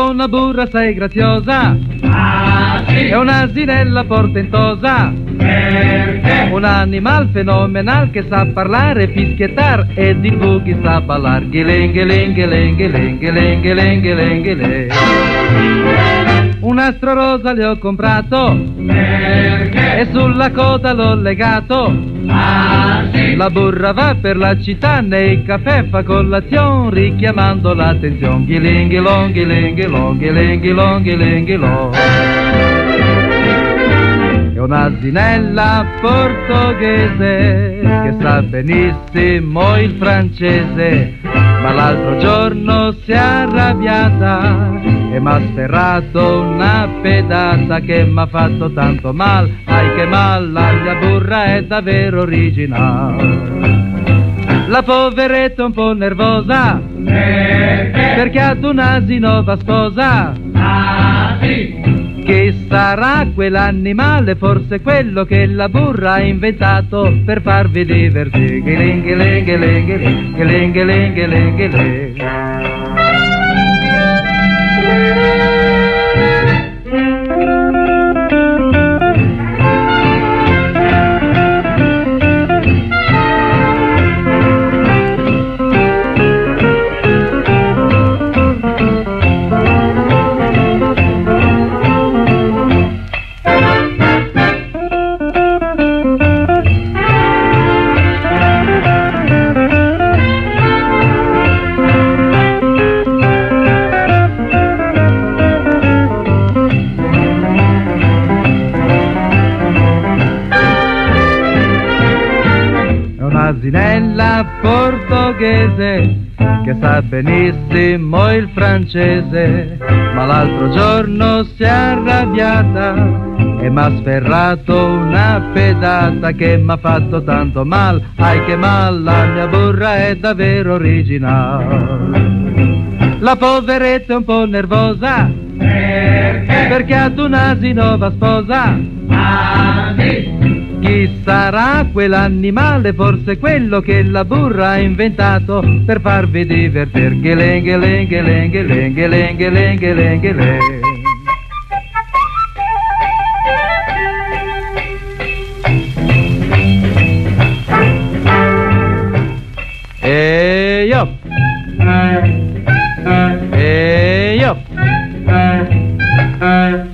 una burra sei graziosa, Ah sì, e un'asinella portentosa, perché? un animal fenomenal che sa parlare, fischiettar e di buchi sa ballar. Ghiling, ghiling, ghiling, ghiling, ghiling, ghiling, ghiling, ghiling. Un astro rosa le ho comprato Perché? e sulla coda l'ho legato. Ah sì, La burra va per la città, nei caffè fa colazione, richiamando l'attenzione. Ghiling, ghiling, ghiling, ghiling, ghiling, ghiling, ghiling, ghiling. È un'asinella portoghese che sa benissimo il francese, ma l'altro giorno si è arrabbiata e m'ha sferrato una pedata che m'ha fatto tanto mal. Ai che mal, la mia burra è davvero originale. La poveretta è un po' nervosa perché ad un asino va sposa. ah sì, Chi sarà quell'animale? Forse quello che la burra ha inventato per farvi divertire. Ghiling, ghiling, ghiling, ghiling, ghiling, ghiling, ghiling, ghiling. Un'asinella portoghese che sa benissimo il francese, ma l'altro giorno si è arrabbiata e m'ha sferrato una pedata che m'ha fatto tanto mal. Ai che mal, la mia burra è davvero originale. La poveretta è un po' nervosa perché ad un asino va sposa. ah sì, Chi sarà quell'animale? Forse quello che la burra ha inventato per farvi divertire. Ghiling, ghiling, ghiling, ghiling, ghiling, ghiling, ghiling, ghiling. E io, e io.